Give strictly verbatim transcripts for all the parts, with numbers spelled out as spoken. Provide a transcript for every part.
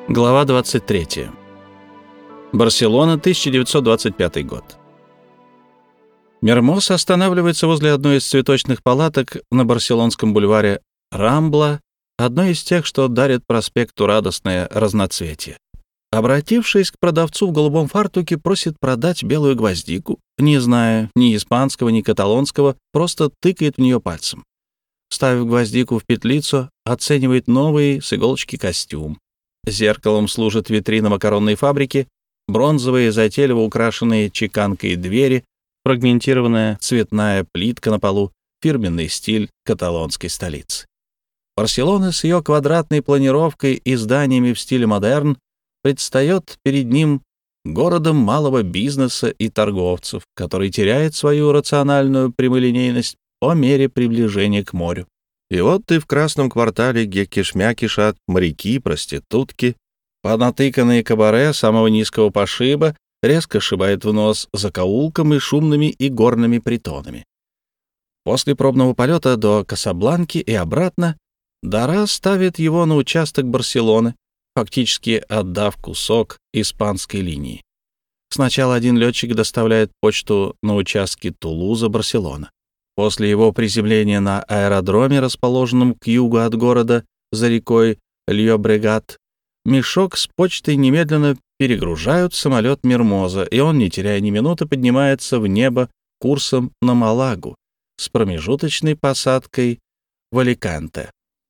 Глава двадцать третья. Барселона, тысяча девятьсот двадцать пятый год. Мермоз останавливается возле одной из цветочных палаток на барселонском бульваре Рамбла, одной из тех, что дарит проспекту радостное разноцветие. Обратившись к продавцу в голубом фартуке, просит продать белую гвоздику, не зная ни испанского, ни каталонского, просто тыкает в нее пальцем. Вставив гвоздику в петлицу, оценивает новый с иголочки костюм. Зеркалом служит витрина макаронной фабрики, бронзовые, затейливо украшенные чеканкой двери, фрагментированная цветная плитка на полу, фирменный стиль каталонской столицы. Барселона с ее квадратной планировкой и зданиями в стиле модерн предстает перед ним городом малого бизнеса и торговцев, который теряет свою рациональную прямолинейность по мере приближения к морю. И вот ты в красном квартале, где кишмя кишат моряки, проститутки, понатыканные кабаре самого низкого пошиба резко шибает в нос закоулком и шумными и горными притонами. После пробного полета до Касабланки и обратно Дара ставит его на участок Барселоны, фактически отдав кусок испанской линии. Сначала один летчик доставляет почту на участке Тулуза-Барселона. После его приземления на аэродроме, расположенном к югу от города, за рекой Льобрегат, мешок с почтой немедленно перегружают в самолет Мермоза, и он, не теряя ни минуты, поднимается в небо курсом на Малагу с промежуточной посадкой в Аликанте.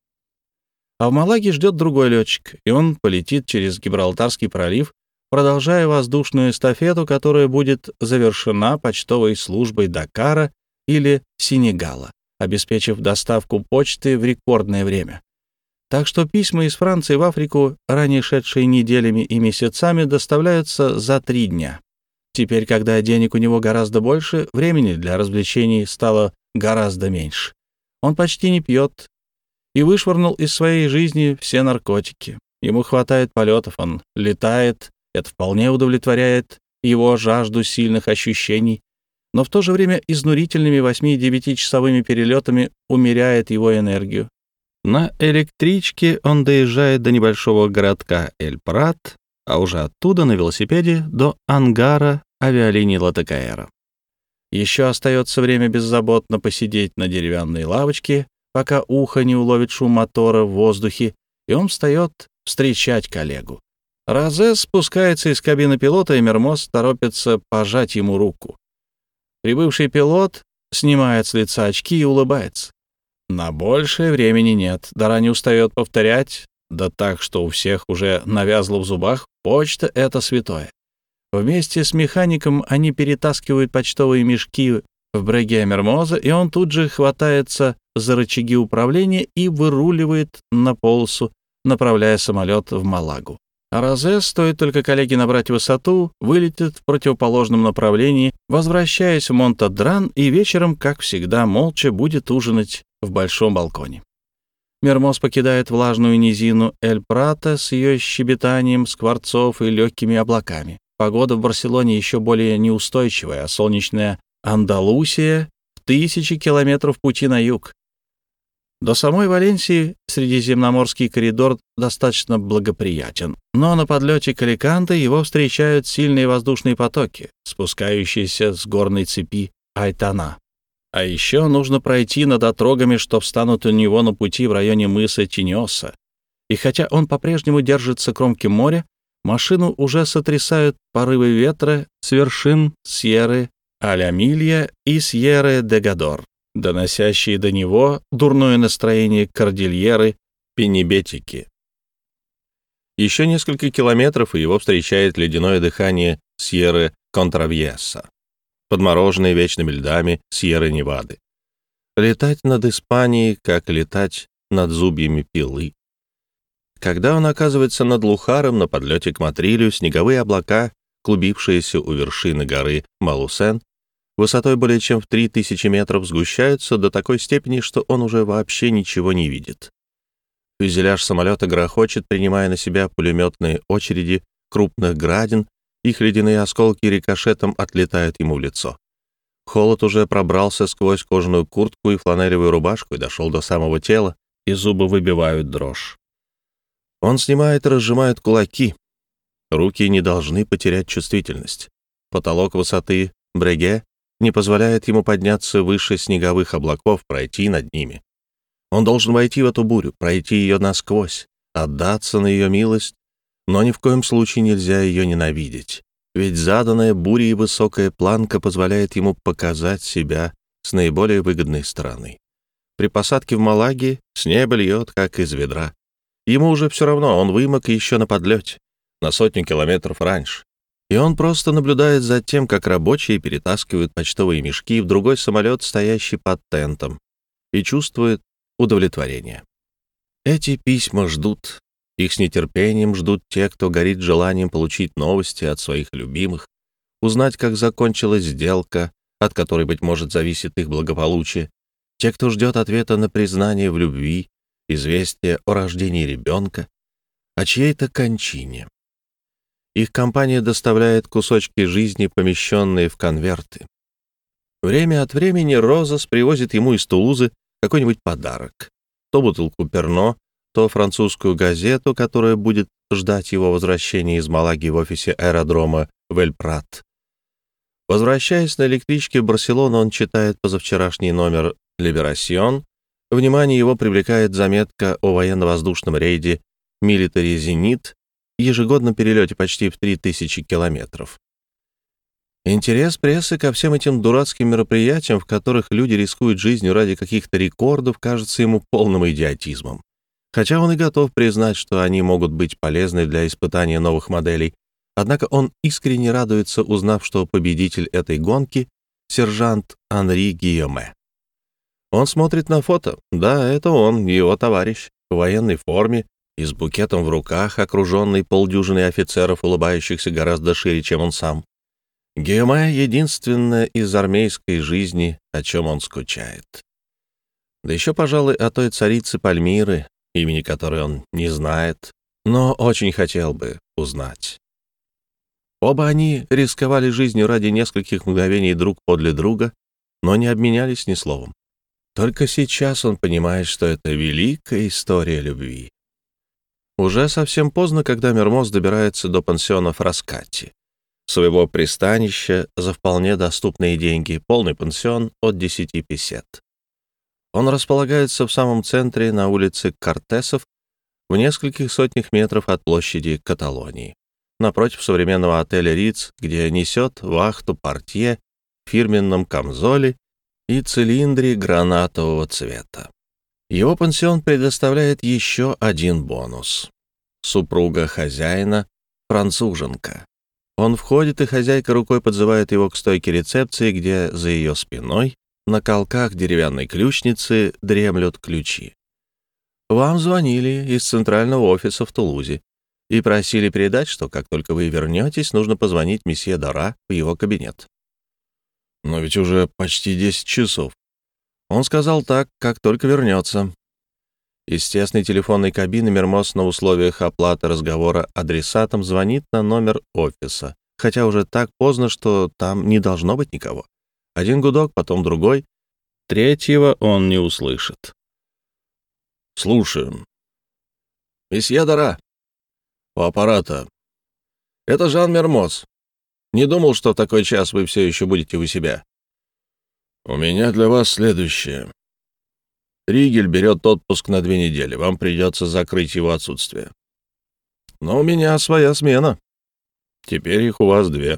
А в Малаге ждет другой летчик, и он полетит через Гибралтарский пролив, продолжая воздушную эстафету, которая будет завершена почтовой службой Дакара или Сенегала, обеспечив доставку почты в рекордное время. Так что письма из Франции в Африку, ранее шедшие неделями и месяцами, доставляются за три дня. Теперь, когда денег у него гораздо больше, времени для развлечений стало гораздо меньше. Он почти не пьет и вышвырнул из своей жизни все наркотики. Ему хватает полетов, он летает, это вполне удовлетворяет его жажду сильных ощущений, но в то же время изнурительными восьми-девятичасовыми перелетами умеряет его энергию. На электричке он доезжает до небольшого городка Эль-Прат, а уже оттуда на велосипеде до ангара авиалинии Латакаэра. Еще остается время беззаботно посидеть на деревянной лавочке, пока ухо не уловит шум мотора в воздухе, и он встает встречать коллегу. Розе спускается из кабины пилота, и Мермоз торопится пожать ему руку. Прибывший пилот снимает с лица очки и улыбается. На большее времени нет. Дара не устает повторять, да так, что у всех уже навязло в зубах: почта — это святое. Вместе с механиком они перетаскивают почтовые мешки в бреге Мермоза, и он тут же хватается за рычаги управления и выруливает на полосу, направляя самолет в Малагу. А Розе, стоит только коллеге набрать высоту, вылетит в противоположном направлении, возвращаясь в Монтадран, и вечером, как всегда, молча будет ужинать в большом балконе. Мермоз покидает влажную низину Эль-Прата с ее щебетанием скворцов и легкими облаками. Погода в Барселоне еще более неустойчивая, а солнечная Андалусия в тысячи километров пути на юг. До самой Валенсии средиземноморский коридор достаточно благоприятен, но на подлете к Аликанте его встречают сильные воздушные потоки, спускающиеся с горной цепи Айтана. А еще нужно пройти над отрогами, что встанут у него на пути в районе мыса Тиньоса. И хотя он по-прежнему держится кромки моря, машину уже сотрясают порывы ветра с вершин Сьерры Алямилья и Сьерры де Гадор, доносящие до него дурное настроение кордильеры Пенибетики. Еще несколько километров, и его встречает ледяное дыхание Сьерры Контравьеса, подмороженные вечными льдами Сьерры Невады. Летать над Испанией, как летать над зубьями пилы. Когда он оказывается над Лухаром на подлете к Матрилью, снеговые облака, клубившиеся у вершины горы Малусен, высотой более чем в три тысячи метров, сгущаются до такой степени, что он уже вообще ничего не видит. Фюзеляж самолета грохочет, принимая на себя пулеметные очереди крупных градин, их ледяные осколки рикошетом отлетают ему в лицо. Холод уже пробрался сквозь кожаную куртку и фланелевую рубашку и дошел до самого тела, и зубы выбивают дрожь. Он снимает и разжимает кулаки. Руки не должны потерять чувствительность. Потолок высоты Бреге не позволяет ему подняться выше снеговых облаков, пройти над ними. Он должен войти в эту бурю, пройти ее насквозь, отдаться на ее милость, но ни в коем случае нельзя ее ненавидеть, ведь заданная бурей высокая планка позволяет ему показать себя с наиболее выгодной стороны. При посадке в Малаге с неба льет, как из ведра. Ему уже все равно, он вымок еще на подлете, на сотню километров раньше. И он просто наблюдает за тем, как рабочие перетаскивают почтовые мешки в другой самолет, стоящий под тентом, и чувствует удовлетворение. Эти письма ждут. Их с нетерпением ждут те, кто горит желанием получить новости от своих любимых, узнать, как закончилась сделка, от которой, быть может, зависит их благополучие, те, кто ждет ответа на признание в любви, известие о рождении ребенка, о чьей-то кончине. Их компания доставляет кусочки жизни, помещенные в конверты. Время от времени Розас привозит ему из Тулузы какой-нибудь подарок. То бутылку Перно, то французскую газету, которая будет ждать его возвращения из Малаги в офисе аэродрома в Эль-Прат. Возвращаясь на электричке в Барселону, он читает позавчерашний номер «Либерасьон». Внимание его привлекает заметка о военно-воздушном рейде «Милитари Зенит», ежегодном перелете почти в три тысячи километров. Интерес прессы ко всем этим дурацким мероприятиям, в которых люди рискуют жизнью ради каких-то рекордов, кажется ему полным идиотизмом. Хотя он и готов признать, что они могут быть полезны для испытания новых моделей, однако он искренне радуется, узнав, что победитель этой гонки — сержант Анри Гийоме. Он смотрит на фото. Да, это он, его товарищ, в военной форме и с букетом в руках, окруженный полдюжиной офицеров, улыбающихся гораздо шире, чем он сам. Гийоме — единственное из армейской жизни, о чем он скучает. Да еще, пожалуй, о той царице Пальмиры, имени которой он не знает, но очень хотел бы узнать. Оба они рисковали жизнью ради нескольких мгновений друг подле друга, но не обменялись ни словом. Только сейчас он понимает, что это великая история любви. Уже совсем поздно, когда Мермоз добирается до пансиона Фраскати, своего пристанища за вполне доступные деньги, полный пансион от десяти песет. Он располагается в самом центре, на улице Кортесов, в нескольких сотнях метров от площади Каталонии, напротив современного отеля «Риц», где несет вахту портье в фирменном камзоле и цилиндре гранатового цвета. Его пансион предоставляет еще один бонус. Супруга хозяина — француженка. Он входит, и хозяйка рукой подзывает его к стойке рецепции, где за ее спиной на колках деревянной ключницы дремлют ключи. Вам звонили из центрального офиса в Тулузе и просили передать, что как только вы вернетесь, нужно позвонить месье Дора в его кабинет. Но ведь уже почти десять часов. Он сказал так, как только вернется. Из тесной телефонной кабины Мермоз на условиях оплаты разговора адресатом звонит на номер офиса, хотя уже так поздно, что там не должно быть никого. Один гудок, потом другой. Третьего он не услышит. «Слушаем». «Месье Дора, у аппарата. Это Жан Мермоз. Не думал, что в такой час вы все еще будете у себя. У меня для вас следующее. Ригель берет отпуск на две недели. Вам придется закрыть его отсутствие. Но у меня своя смена. Теперь их у вас две».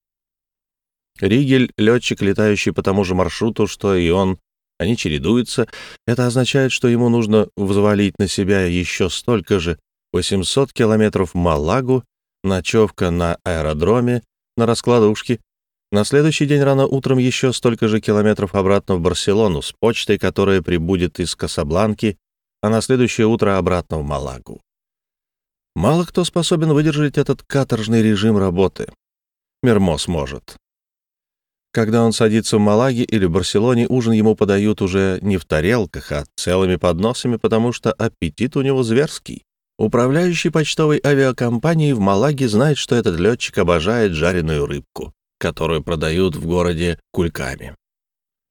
Ригель — летчик, летающий по тому же маршруту, что и он. Они чередуются. Это означает, что ему нужно взвалить на себя еще столько же, восемьсот километров в Малагу, ночевка на аэродроме, на раскладушке. На следующий день рано утром еще столько же километров обратно в Барселону с почтой, которая прибудет из Касабланки, а на следующее утро обратно в Малагу. Мало кто способен выдержать этот каторжный режим работы. Мермоз может. Когда он садится в Малаге или в Барселоне, ужин ему подают уже не в тарелках, а целыми подносами, потому что аппетит у него зверский. Управляющий почтовой авиакомпанией в Малаге знает, что этот летчик обожает жареную рыбку, которую продают в городе кульками.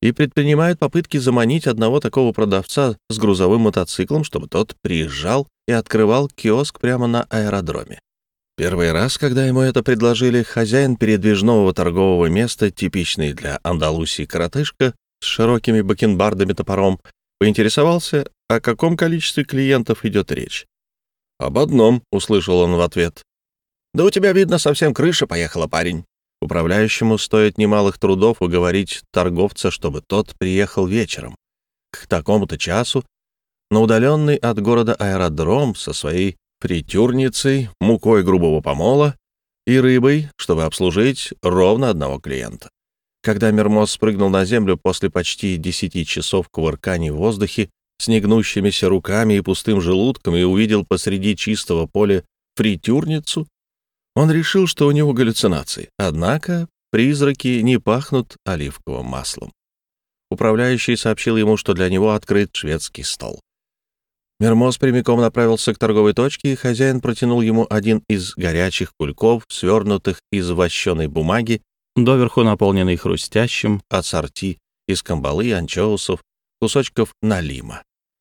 и предпринимает попытки заманить одного такого продавца с грузовым мотоциклом, чтобы тот приезжал и открывал киоск прямо на аэродроме. Первый раз, когда ему это предложили, хозяин передвижного торгового места, типичный для Андалусии коротышка с широкими бакенбардами топором, поинтересовался, о каком количестве клиентов идет речь. «Об одном», — услышал он в ответ. «Да у тебя, видно, совсем крыша поехала, парень». Управляющему стоит немалых трудов уговорить торговца, чтобы тот приехал вечером, к такому-то часу, на удаленный от города аэродром со своей фритюрницей, мукой грубого помола и рыбой, чтобы обслужить ровно одного клиента. Когда Мермоз спрыгнул на землю после почти десяти часов кувырканий в воздухе с негнущимися руками и пустым желудком и увидел посреди чистого поля фритюрницу, он решил, что у него галлюцинации. Однако призраки не пахнут оливковым маслом. Управляющий сообщил ему, что для него открыт шведский стол. Мермоз прямиком направился к торговой точке, и хозяин протянул ему один из горячих кульков, свернутых из вощеной бумаги, доверху наполненный хрустящим ассорти из камбалы, анчоусов, кусочков налима.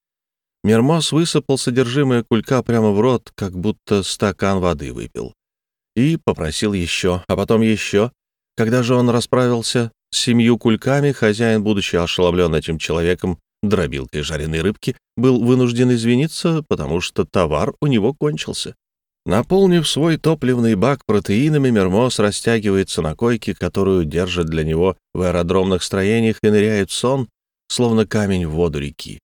Мермоз высыпал содержимое кулька прямо в рот, как будто стакан воды выпил, и попросил еще, а потом еще. Когда же он расправился с семью кульками, хозяин, будучи ошеломлен этим человеком, дробилкой жареной рыбки, был вынужден извиниться, потому что товар у него кончился. Наполнив свой топливный бак протеинами, Мермоз растягивается на койке, которую держат для него в аэродромных строениях, и ныряет в сон, словно камень в воду реки.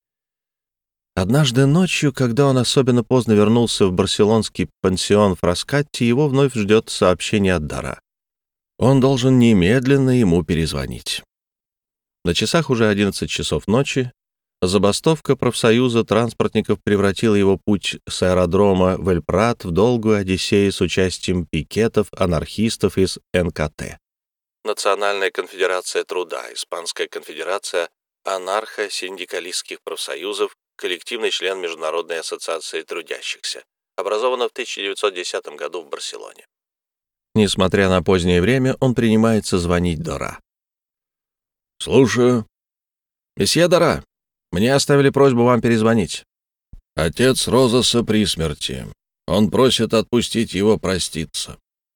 Однажды ночью, когда он особенно поздно вернулся в барселонский пансион Фраскатти, его вновь ждет сообщение от Дара. Он должен немедленно ему перезвонить. На часах уже одиннадцать часов ночи. Забастовка профсоюза транспортников превратила его путь с аэродрома в Эль-Прат в долгую одиссею с участием пикетов, анархистов из эн ка тэ. Национальная конфедерация труда, Испанская конфедерация анархо-синдикалистских профсоюзов, коллективный член Международной ассоциации трудящихся, образована в тысяча девятьсот десятом году в Барселоне. Несмотря на позднее время, он принимается звонить Дора. «Слушаю. Месье Дора, мне оставили просьбу вам перезвонить. Отец Розаса при смерти. Он просит отпустить его проститься».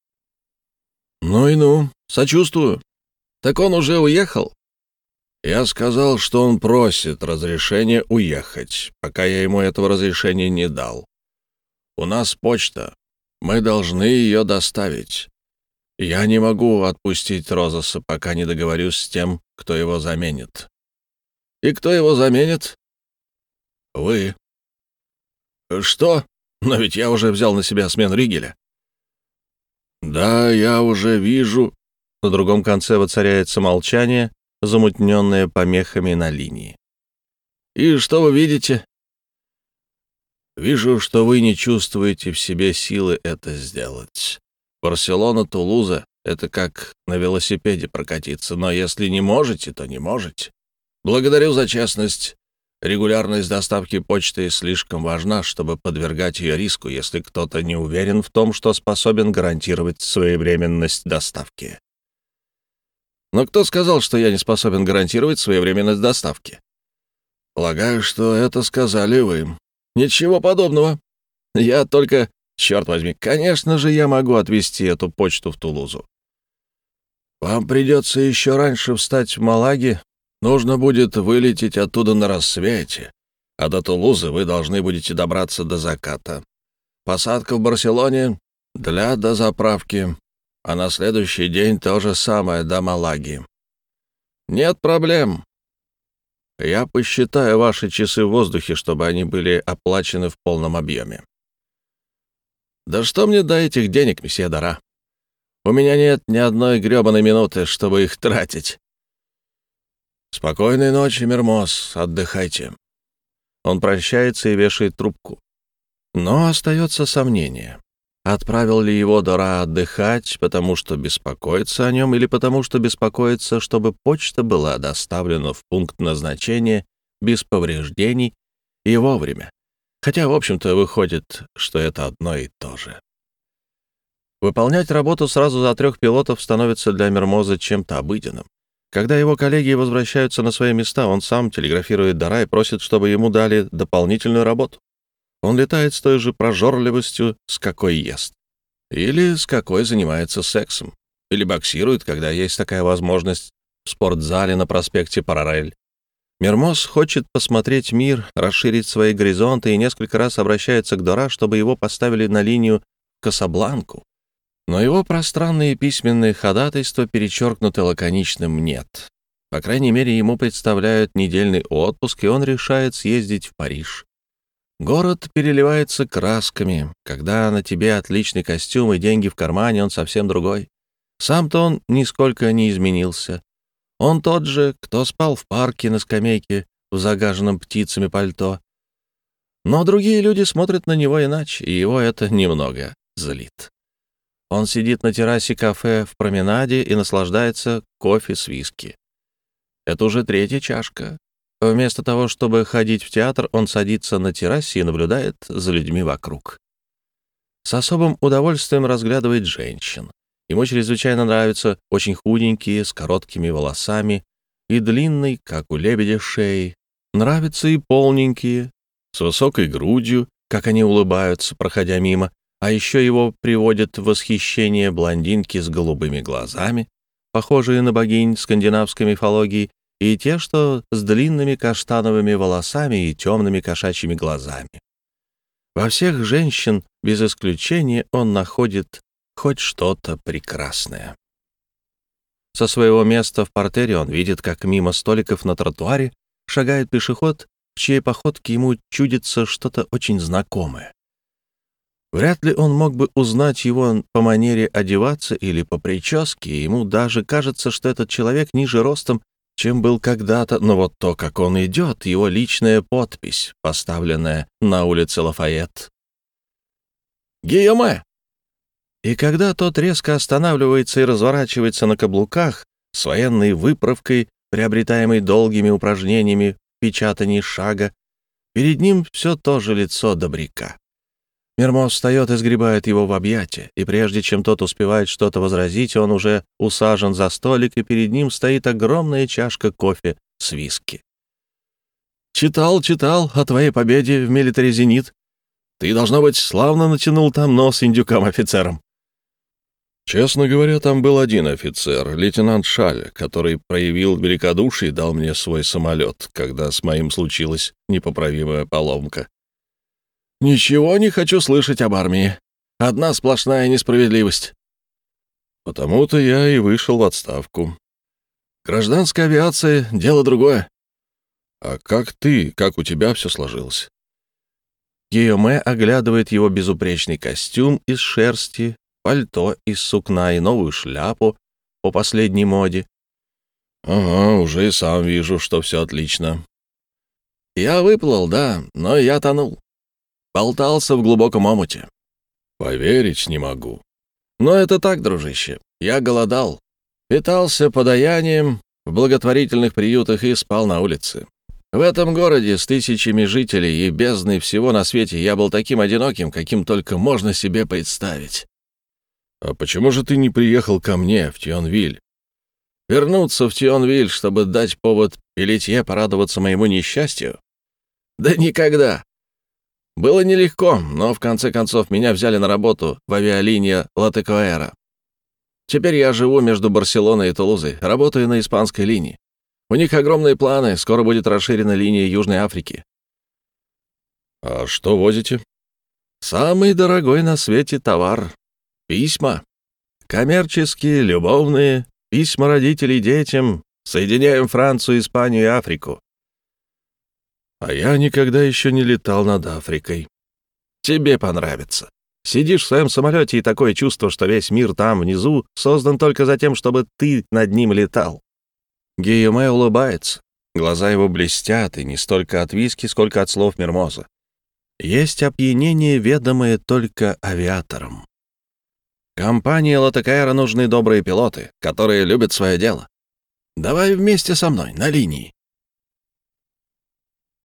«Ну и ну, сочувствую. Так он уже уехал?» «Я сказал, что он просит разрешения уехать, пока я ему этого разрешения не дал. У нас почта. Мы должны ее доставить. Я не могу отпустить Розаса, пока не договорюсь с тем, кто его заменит». «И кто его заменит?» «Вы». «Что? Но ведь я уже взял на себя смену Ригеля». «Да, я уже вижу». На другом конце воцаряется молчание, замутненное помехами на линии. «И что вы видите?» «Вижу, что вы не чувствуете в себе силы это сделать. Барселона-Тулуза — это как на велосипеде прокатиться, но если не можете, то не можете. Благодарю за честность. Регулярность доставки почты слишком важна, чтобы подвергать ее риску, если кто-то не уверен в том, что способен гарантировать своевременность доставки». «Но кто сказал, что я не способен гарантировать своевременность доставки?» «Полагаю, что это сказали вы». «Ничего подобного. Я только... Черт возьми, конечно же, я могу отвезти эту почту в Тулузу. Вам придется еще раньше встать в Малаге. Нужно будет вылететь оттуда на рассвете, а до Тулузы вы должны будете добраться до заката. Посадка в Барселоне для дозаправки, а на следующий день то же самое до Малаги. Нет проблем. Я посчитаю ваши часы в воздухе, чтобы они были оплачены в полном объеме». «Да что мне до этих денег, месье Дора? У меня нет ни одной грёбаной минуты, чтобы их тратить». «Спокойной ночи, Мермоз, отдыхайте». Он прощается и вешает трубку. Но остается сомнение. Отправил ли его Дора отдыхать, потому что беспокоится о нем, или потому что беспокоится, чтобы почта была доставлена в пункт назначения без повреждений и вовремя? Хотя, в общем-то, выходит, что это одно и то же. Выполнять работу сразу за трех пилотов становится для Мермоза чем-то обыденным. Когда его коллеги возвращаются на свои места, он сам телеграфирует Дара и просит, чтобы ему дали дополнительную работу. Он летает с той же прожорливостью, с какой ест. Или с какой занимается сексом. Или боксирует, когда есть такая возможность, в спортзале на проспекте Параллель. Мермоз хочет посмотреть мир, расширить свои горизонты и несколько раз обращается к Дора, чтобы его поставили на линию Касабланку. Но его пространные письменные ходатайства перечеркнуты лаконичным «нет». По крайней мере, ему представляют недельный отпуск, и он решает съездить в Париж. Город переливается красками. Когда на тебе отличный костюм и деньги в кармане, он совсем другой. Сам-то он нисколько не изменился. Он тот же, кто спал в парке на скамейке в загаженном птицами пальто. Но другие люди смотрят на него иначе, и его это немного злит. Он сидит на террасе кафе в променаде и наслаждается кофе с виски. Это уже третья чашка. Вместо того, чтобы ходить в театр, он садится на террасе и наблюдает за людьми вокруг. С особым удовольствием разглядывает женщин. Ему чрезвычайно нравятся очень худенькие, с короткими волосами и длинной, как у лебедя, шеей. Нравятся и полненькие, с высокой грудью, как они улыбаются, проходя мимо. А еще его приводят в восхищение блондинки с голубыми глазами, похожие на богинь скандинавской мифологии, и те, что с длинными каштановыми волосами и темными кошачьими глазами. Во всех женщин, без исключения, он находит хоть что-то прекрасное. Со своего места в партере он видит, как мимо столиков на тротуаре шагает пешеход, в чьей походке ему чудится что-то очень знакомое. Вряд ли он мог бы узнать его по манере одеваться или по прическе, ему даже кажется, что этот человек ниже ростом, чем был когда-то, но вот то, как он идет, его личная подпись, поставленная на улице Лафайет. «Гийоме!» И когда тот резко останавливается и разворачивается на каблуках с военной выправкой, приобретаемой долгими упражнениями в печатании шага, перед ним все то же лицо добряка. Мермоз встает и сгребает его в объятия, и прежде чем тот успевает что-то возразить, он уже усажен за столик, и перед ним стоит огромная чашка кофе с виски. «Читал, читал о твоей победе в милитаре «Зенит». Ты, должно быть, славно натянул там нос индюкам-офицерам». Честно говоря, там был один офицер, лейтенант Шаль, который проявил великодушие и дал мне свой самолет, когда с моим случилась непоправимая поломка. «Ничего не хочу слышать об армии. Одна сплошная несправедливость». «Потому-то я и вышел в отставку. Гражданская авиация — дело другое. А как ты, как у тебя все сложилось?» Гийоме оглядывает его безупречный костюм из шерсти, пальто из сукна и новую шляпу по последней моде. «Ага, уже и сам вижу, что все отлично». «Я выплыл, да, но я тонул. Болтался в глубоком омуте». «Поверить не могу». «Но это так, дружище. Я голодал, питался подаянием в благотворительных приютах и спал на улице. В этом городе с тысячами жителей и бездной всего на свете я был таким одиноким, каким только можно себе представить». «А почему же ты не приехал ко мне в Тионвиль?» «Вернуться в Тионвиль, чтобы дать повод Пелетье порадоваться моему несчастью? Да никогда. Было нелегко, но в конце концов меня взяли на работу в авиалинии Латекоэра. Теперь я живу между Барселоной и Тулузой, работаю на испанской линии. У них огромные планы, скоро будет расширена линия Южной Африки». «А что возите?» «Самый дорогой на свете товар. Письма. Коммерческие, любовные, письма родителей детям. Соединяем Францию, Испанию и Африку». «А я никогда еще не летал над Африкой». «Тебе понравится. Сидишь в своем самолете, и такое чувство, что весь мир там, внизу, создан только за тем, чтобы ты над ним летал». Гийоме улыбается. Глаза его блестят, и не столько от виски, сколько от слов Мермоза. Есть опьянение, ведомое только авиаторам. Компании Латекаэра нужны добрые пилоты, которые любят свое дело. Давай вместе со мной, на линии.